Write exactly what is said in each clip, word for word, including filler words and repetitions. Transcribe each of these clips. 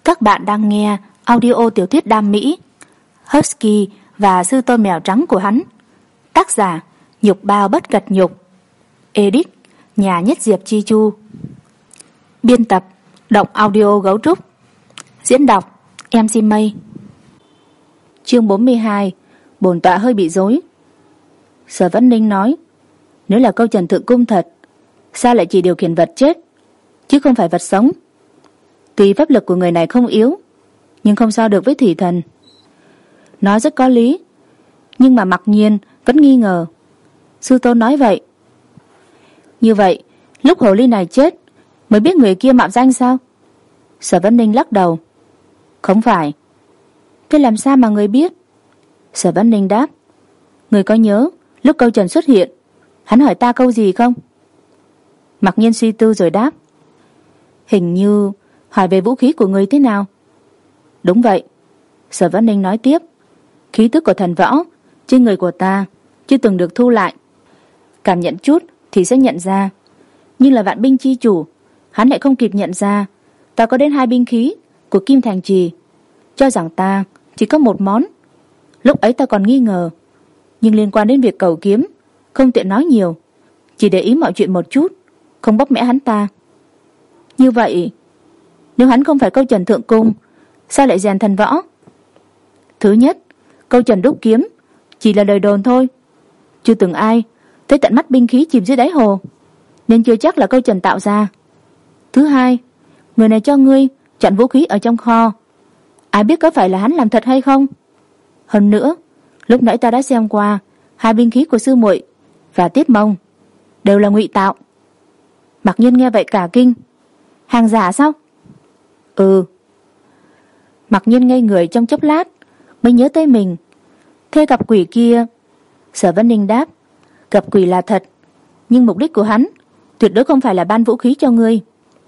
Các bạn đang nghe audio tiểu thuyết đam mỹ Husky và sư tôn mèo trắng của hắn. Tác giả Nhục Bao Bất Cật Nhục. Edit Nhà Nhất Diệp Chi Chu. Biên tập Động Audio Gấu Trúc. Diễn đọc em xê Mây. Chương bốn mươi hai. Bổn tọa hơi bị rối. Sở Vân Ninh nói, nếu là câu Trần Thượng Cung thật, sao lại chỉ điều khiển vật chết chứ không phải vật sống? Tuy pháp lực của người này không yếu, nhưng không so được với thủy thần. Nói rất có lý, nhưng mà mặc nhiên vẫn nghi ngờ. Sư tôn nói vậy. Như vậy, lúc hồ ly này chết mới biết người kia mạo danh sao? Sở Vân Ninh lắc đầu. Không phải. Thế làm sao mà người biết? Sở Vân Ninh đáp. Người có nhớ lúc câu Trần xuất hiện, hắn hỏi ta câu gì không? Mặc nhiên suy tư rồi đáp. Hình như hỏi về vũ khí của người thế nào? Đúng vậy. Sở Vân Ninh nói tiếp. Khí tức của thần võ trên người của ta chưa từng được thu lại. Cảm nhận chút thì sẽ nhận ra. Nhưng là vạn binh chi chủ, hắn lại không kịp nhận ra ta có đến hai binh khí của Kim Thành Trì, cho rằng ta chỉ có một món. Lúc ấy ta còn nghi ngờ, nhưng liên quan đến việc cầu kiếm không tiện nói nhiều, chỉ để ý mọi chuyện một chút, không bóp mẽ hắn ta. Như vậy, nếu hắn không phải câu Trần Thượng Cung, sao lại rèn thần võ? Thứ nhất, câu Trần đúc kiếm chỉ là lời đồn thôi, chưa từng ai thấy tận mắt binh khí chìm dưới đáy hồ, nên chưa chắc là câu Trần tạo ra. Thứ hai, người này cho ngươi chọn vũ khí ở trong kho, ai biết có phải là hắn làm thật hay không? Hơn nữa, lúc nãy ta đã xem qua hai binh khí của sư muội và Tiết Mông, đều là ngụy tạo. Mặc nhiên nghe vậy cả kinh. Hàng giả sao? Ừ. Mặc nhiên ngây người trong chốc lát mới nhớ tới mình. Thế gặp quỷ kia? Sở Vân Ninh đáp. Gặp quỷ là thật, nhưng mục đích của hắn tuyệt đối không phải là ban vũ khí cho ngươi.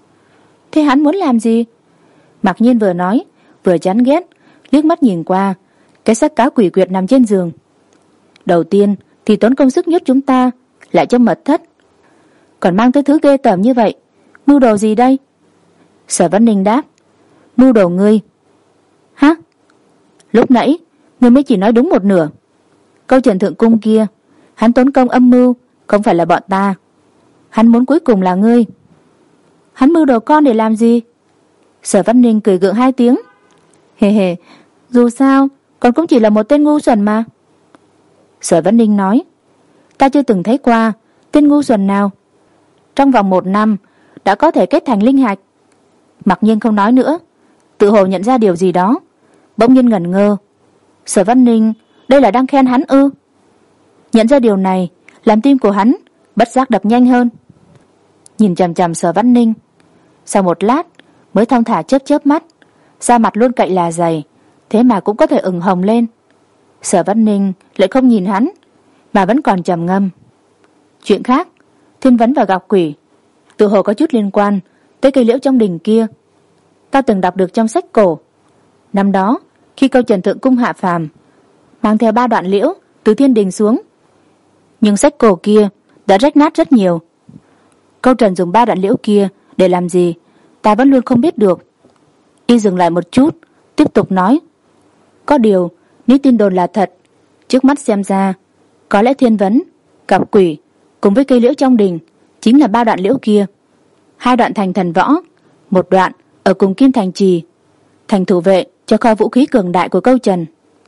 Thế hắn muốn làm gì? Mặc nhiên vừa nói vừa chán ghét liếc mắt nhìn qua cái xác cá quỷ quyệt nằm trên giường. Đầu tiên thì tốn công sức nhốt chúng ta lại trong mật thất, còn mang tới thứ ghê tởm như vậy, mưu đồ gì đây? Sở Vân Ninh đáp. Mưu đồ ngươi. Hả? Lúc nãy ngươi mới chỉ nói đúng một nửa. Câu Trần Thượng Cung kia, hắn tốn công âm mưu không phải là bọn ta, hắn muốn cuối cùng là ngươi. Hắn mưu đồ con để làm gì? Sở Vân Ninh cười gượng hai tiếng. Hề hề, dù sao con cũng chỉ là một tên ngu xuẩn mà. Sở Vân Ninh nói. Ta chưa từng thấy qua tên ngu xuẩn nào trong vòng một năm đã có thể kết thành linh hạch. Mặc nhiên không nói nữa, tự hồ nhận ra điều gì đó, bỗng nhiên ngẩn ngơ. Sở Vân Ninh đây là đang khen hắn ư? Nhận ra điều này làm tim của hắn bất giác đập nhanh hơn. Nhìn chằm chằm Sở Vân Ninh, sau một lát mới thong thả chớp chớp mắt, da mặt luôn cậy là dày, thế mà cũng có thể ửng hồng lên. Sở Vân Ninh lại không nhìn hắn, mà vẫn còn trầm ngâm. Chuyện khác, thiên vấn và gặp quỷ, tự hồ có chút liên quan tới cây liễu trong đình kia. Ta từng đọc được trong sách cổ. Năm đó, khi câu Trần Thượng Cung hạ phàm, mang theo ba đoạn liễu từ thiên đình xuống, nhưng sách cổ kia đã rách nát rất nhiều. Câu Trần dùng ba đoạn liễu kia để làm gì, ta vẫn luôn không biết được. Y dừng lại một chút, tiếp tục nói. Có điều, nếu tin đồn là thật, trước mắt xem ra, có lẽ thiên vấn, gặp quỷ cùng với cây liễu trong đình chính là ba đoạn liễu kia. Hai đoạn thành thần võ, một đoạn ở cùng Kim Thành Trì, thành thủ vệ cho kho vũ khí cường đại của câu Trần.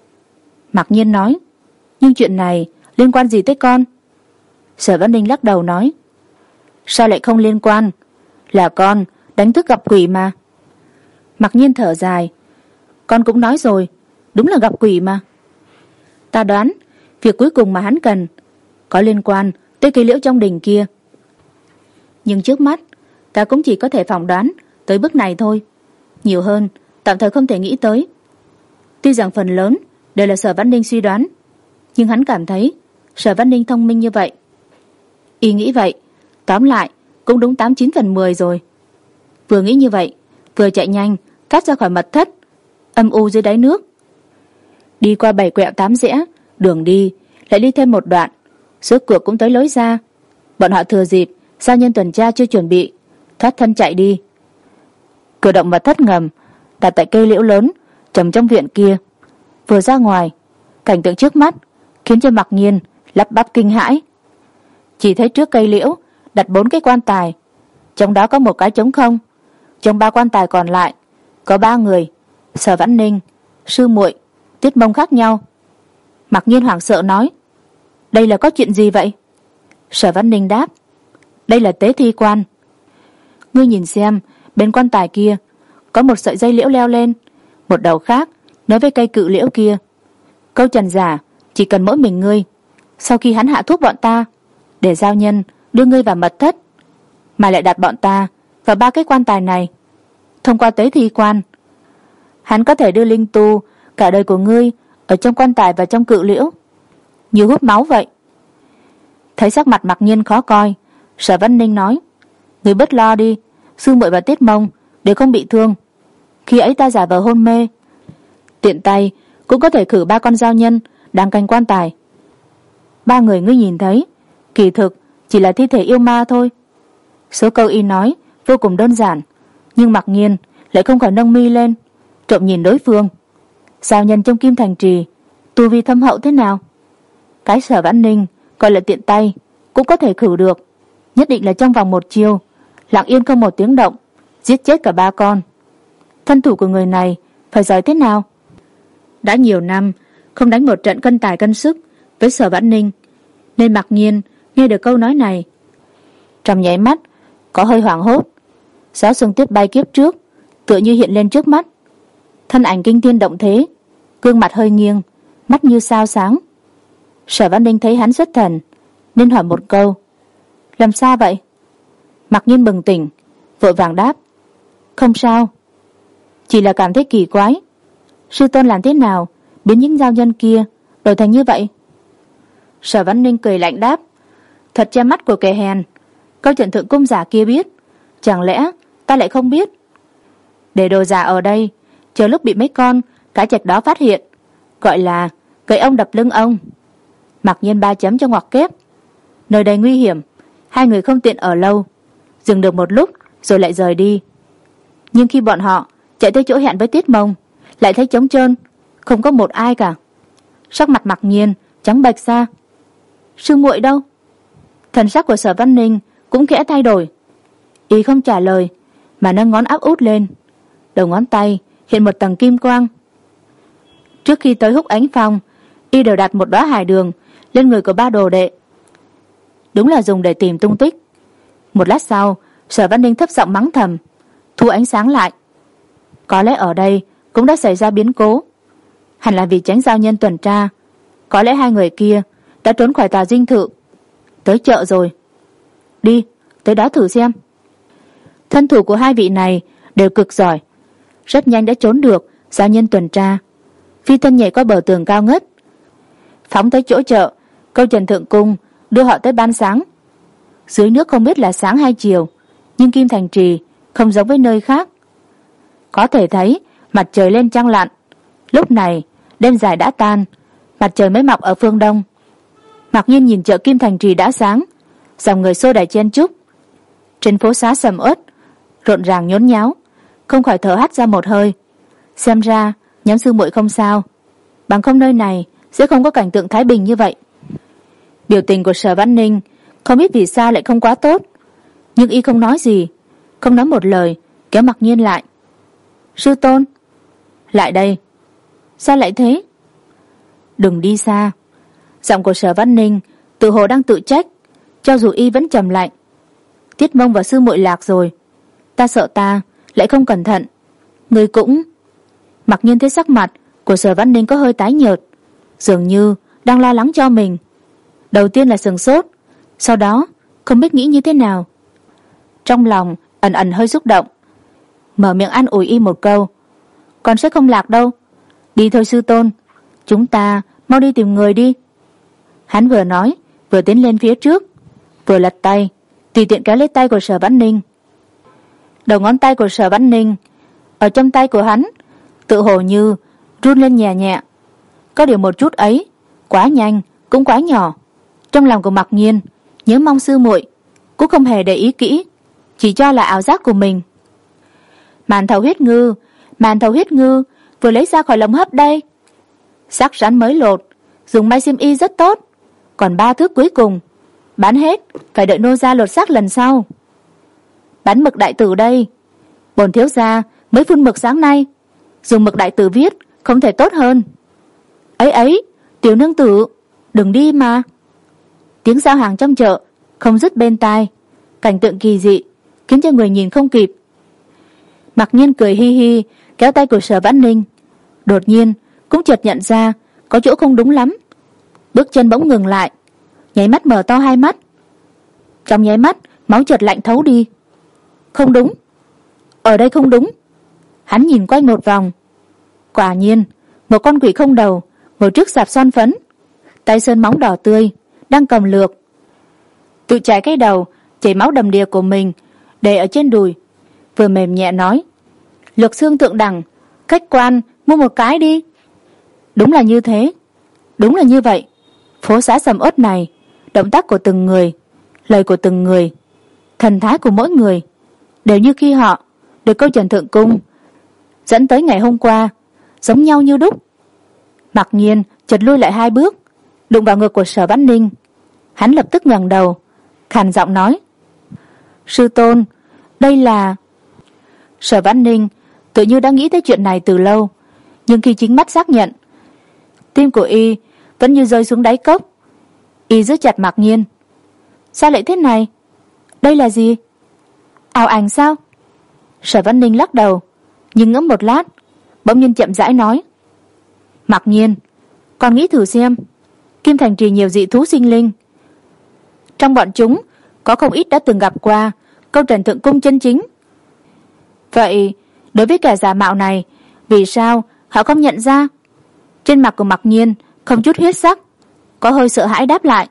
Mặc nhiên nói. Nhưng chuyện này liên quan gì tới con? Sở Vân Ninh lắc đầu nói. Sao lại không liên quan? Là con đánh thức gặp quỷ mà. Mặc nhiên thở dài. Con cũng nói rồi, đúng là gặp quỷ mà. Ta đoán việc cuối cùng mà hắn cần có liên quan tới cây liễu trong đình kia. Nhưng trước mắt ta cũng chỉ có thể phỏng đoán tới bước này thôi, nhiều hơn tạm thời không thể nghĩ tới. Tuy rằng phần lớn đều là Sở Vân Ninh suy đoán, nhưng hắn cảm thấy Sở Vân Ninh thông minh như vậy. Y nghĩ vậy, tóm lại cũng đúng tám chín phần mười rồi. Vừa nghĩ như vậy, vừa chạy nhanh thoát ra khỏi mật thất, âm u dưới đáy nước. Đi qua bảy quẹo tám rẽ, đường đi lại đi thêm một đoạn, rốt cuộc cũng tới lối ra. Bọn họ thừa dịp sao nhân tuần tra chưa chuẩn bị, thoát thân chạy đi. Cửa động mật thất ngầm đặt tại cây liễu lớn trồng trong viện kia. Vừa ra ngoài, cảnh tượng trước mắt khiến cho Mặc Nhiên lắp bắp kinh hãi. Chỉ thấy trước cây liễu đặt bốn cái quan tài, trong đó có một cái trống không. Trong ba quan tài còn lại có ba người: Sở Vãn Ninh, sư muội, Tiết Mông khác nhau. Mặc Nhiên hoảng sợ nói: đây là có chuyện gì vậy? Sở Vãn Ninh đáp: đây là tế thi quan. Ngươi nhìn xem, bên quan tài kia có một sợi dây liễu leo lên, một đầu khác nối với cây cự liễu kia. Câu trần giả chỉ cần mỗi mình ngươi, sau khi hắn hạ thuốc bọn ta, để giao nhân đưa ngươi vào mật thất, mà lại đặt bọn ta vào ba cái quan tài này. Thông qua tế thi quan, hắn có thể đưa linh tu cả đời của ngươi ở trong quan tài và trong cự liễu, như hút máu vậy. Thấy sắc mặt Mặc Nhiên khó coi, Sở Vãn Ninh nói: ngươi bớt lo đi, sư muội và Tiết Mông đều không bị thương. Khi ấy ta giả vờ hôn mê, tiện tay cũng có thể khử ba con giao nhân đang canh quan tài. Ba người ngươi nhìn thấy kỳ thực chỉ là thi thể yêu ma thôi. Số câu y nói vô cùng đơn giản, nhưng Mặc Nhiên lại không khỏi nâng mi lên, trộm nhìn đối phương. Giao nhân trong Kim Thành Trì tu vi thâm hậu thế nào? Cái Sở Vãn Ninh gọi là tiện tay cũng có thể khử được, nhất định là trong vòng một chiêu, lặng yên không một tiếng động giết chết cả ba con. Thân thủ của người này phải giỏi thế nào? Đã nhiều năm không đánh một trận cân tài cân sức với Sở Vãn Ninh, nên Mặc Nhiên nghe được câu nói này, trong nháy mắt có hơi hoảng hốt. Giáo xương tuyết bay kiếp trước tựa như hiện lên trước mắt, thân ảnh kinh thiên động thế, gương mặt hơi nghiêng, mắt như sao sáng. Sở Vãn Ninh thấy hắn xuất thần nên hỏi một câu: làm sao vậy? Mặc Nhiên bừng tỉnh, vội vàng đáp: không sao, chỉ là cảm thấy kỳ quái, sư tôn làm thế nào biến những giao nhân kia đổi thành như vậy? Sở Vãn Ninh cười lạnh đáp: thật che mắt của kẻ hèn, câu chuyện thượng cung giả kia biết, chẳng lẽ ta lại không biết? Để đồ giả ở đây, chờ lúc bị mấy con cái trạch đó phát hiện, gọi là gậy ông đập lưng ông. Mặc Nhiên ba chấm cho ngoặc kép: nơi đây nguy hiểm, hai người không tiện ở lâu, dừng được một lúc rồi lại rời đi. Nhưng khi bọn họ chạy tới chỗ hẹn với Tiết Mông, lại thấy trống trơn, không có một ai cả. Sắc mặt Mặc Nhiên trắng bệch ra. Sư muội đâu? Thần sắc của Sở Vãn Ninh cũng khẽ thay đổi. Y không trả lời mà nâng ngón áp út lên, đầu ngón tay hiện một tầng kim quang. Trước khi tới Húc Ánh Phong, y đều đặt một đóa hải đường lên người của ba đồ đệ, đúng là dùng để tìm tung tích. Một lát sau, Sở Vãn Ninh thấp giọng mắng thầm, thu ánh sáng lại. Có lẽ ở đây cũng đã xảy ra biến cố, hẳn là vì tránh giao nhân tuần tra. Có lẽ hai người kia đã trốn khỏi tòa dinh thự, tới chợ rồi. Đi, tới đó thử xem. Thân thủ của hai vị này đều cực giỏi, rất nhanh đã trốn được giao nhân tuần tra, phi thân nhảy qua bờ tường cao ngất, phóng tới chỗ chợ. Câu trần thượng cung đưa họ tới ban sáng. Dưới nước không biết là sáng hay chiều, nhưng Kim Thành Trì không giống với nơi khác. Có thể thấy mặt trời lên trăng lặn. Lúc này đêm dài đã tan, mặt trời mới mọc ở phương đông. Mặc Nhiên nhìn chợ Kim Thành Trì đã sáng, dòng người xô đẩy chen chúc, trên phố xá sầm uất, rộn ràng nhốn nháo, không khỏi thở hắt ra một hơi. Xem ra nhóm sư muội không sao, bằng không nơi này sẽ không có cảnh tượng thái bình như vậy. Biểu tình của Sở Vãn Ninh không biết vì sao lại không quá tốt, nhưng y không nói gì, không nói một lời, kéo Mặc Nhiên lại. Sư tôn, lại đây. Sao lại thế? Đừng đi xa. Giọng của Sở Vãn Ninh tự hồ đang tự trách, cho dù y vẫn trầm lạnh. Tiết Mông và sư muội lạc rồi, ta sợ ta lại không cẩn thận. Người cũng... Mặc Nhiên thấy sắc mặt của Sở Vãn Ninh có hơi tái nhợt, dường như đang lo lắng cho mình. Đầu tiên là sửng sốt, sau đó không biết nghĩ như thế nào. Trong lòng ẩn ẩn hơi xúc động, mở miệng an ủi y một câu: con sẽ không lạc đâu. Đi thôi sư tôn, chúng ta mau đi tìm người đi. Hắn vừa nói vừa tiến lên phía trước, vừa lật tay tùy tiện kéo lấy tay của Sở Vãn Ninh. Đầu ngón tay của Sở Vãn Ninh ở trong tay của hắn tự hồ như run lên nhẹ nhẹ. Có điều một chút ấy quá nhanh cũng quá nhỏ. Trong lòng của Mặc Nhiên nhớ mong sư muội, cũng không hề để ý kỹ, chỉ cho là ảo giác của mình. Màn thầu huyết ngư Màn thầu huyết ngư vừa lấy ra khỏi lồng hấp đây. Xác rắn mới lột, dùng may xiêm y rất tốt. Còn ba thước cuối cùng, bán hết, phải đợi nô gia lột xác lần sau. Bán mực đại tử đây. Bổn thiếu gia mới phun mực sáng nay, dùng mực đại tử viết, không thể tốt hơn. Ấy ấy, tiểu nương tử, đừng đi mà. Tiếng giao hàng trong chợ không dứt bên tai, cảnh tượng kỳ dị khiến cho người nhìn không kịp. Mặc Nhiên cười hi hi kéo tay của Sở Vãn Ninh, đột nhiên cũng chợt nhận ra có chỗ không đúng lắm, bước chân bỗng ngừng lại, nháy mắt mở to hai mắt. Trong nháy mắt máu chợt lạnh thấu đi. Không đúng, ở đây không đúng. Hắn nhìn quanh một vòng, quả nhiên một con quỷ không đầu ngồi trước sạp son phấn, tay sơn móng đỏ tươi, đang cầm lược, tự chải cái đầu chảy máu đầm đìa của mình để ở trên đùi, vừa mềm nhẹ nói: lược xương thượng đẳng, khách quan mua một cái đi. Đúng là như thế, đúng là như vậy. Phố xá sầm uất này, động tác của từng người, lời của từng người, thần thái của mỗi người đều như khi họ được câu Trần Thượng Cung dẫn tới ngày hôm qua, giống nhau như đúc. Mặc Nhiên chợt lui lại hai bước, đụng vào ngực của Sở Vãn Ninh. Hắn lập tức ngẩng đầu, khàn giọng nói: sư tôn, đây là... Sở Vãn Ninh tự như đã nghĩ tới chuyện này từ lâu, nhưng khi chính mắt xác nhận, tim của y vẫn như rơi xuống đáy cốc. Y giữ chặt Mặc Nhiên. Sao lại thế này? Đây là gì? Ảo ảnh sao? Sở Vãn Ninh lắc đầu, nhưng ngẫm một lát, bỗng nhiên chậm rãi nói: Mặc Nhiên, con nghĩ thử xem, Kim Thành Trì nhiều dị thú sinh linh, trong bọn chúng có không ít đã từng gặp qua câu Trần Thượng Cung chân chính. Vậy đối với kẻ giả mạo này, vì sao họ không nhận ra? Trên mặt của Mặc Nhiên không chút huyết sắc, có hơi sợ hãi đáp lại: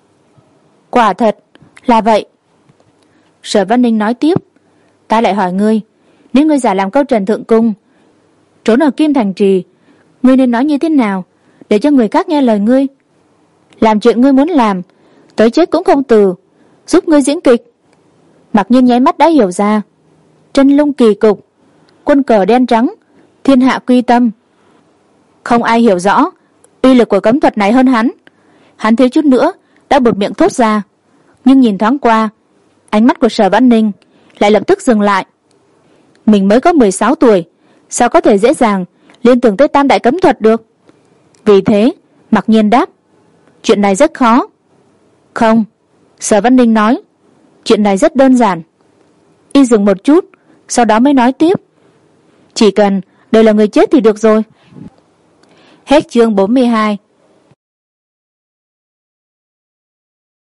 quả thật là vậy. Sở Vãn Ninh nói tiếp: ta lại hỏi ngươi, nếu ngươi giả làm câu Trần Thượng Cung, trốn ở Kim Thành Trì, ngươi nên nói như thế nào để cho người khác nghe lời ngươi, làm chuyện ngươi muốn làm, tới chết cũng không từ, giúp ngươi diễn kịch? Mặc Nhiên nháy mắt đã hiểu ra. Chân lung kỳ cục, quân cờ đen trắng, thiên hạ quy tâm. Không ai hiểu rõ uy lực của cấm thuật này hơn hắn. Hắn thiếu chút nữa đã buột miệng thốt ra, nhưng nhìn thoáng qua, ánh mắt của Sở Vãn Ninh lại lập tức dừng lại. Mình mới có mười sáu tuổi, sao có thể dễ dàng liên tưởng tới tam đại cấm thuật được? Vì thế Mặc Nhiên đáp: chuyện này rất khó. Không, Sở Vãn Ninh nói, chuyện này rất đơn giản. Y dừng một chút, sau đó mới nói tiếp: chỉ cần đều là người chết thì được rồi. Hết chương bốn mươi hai.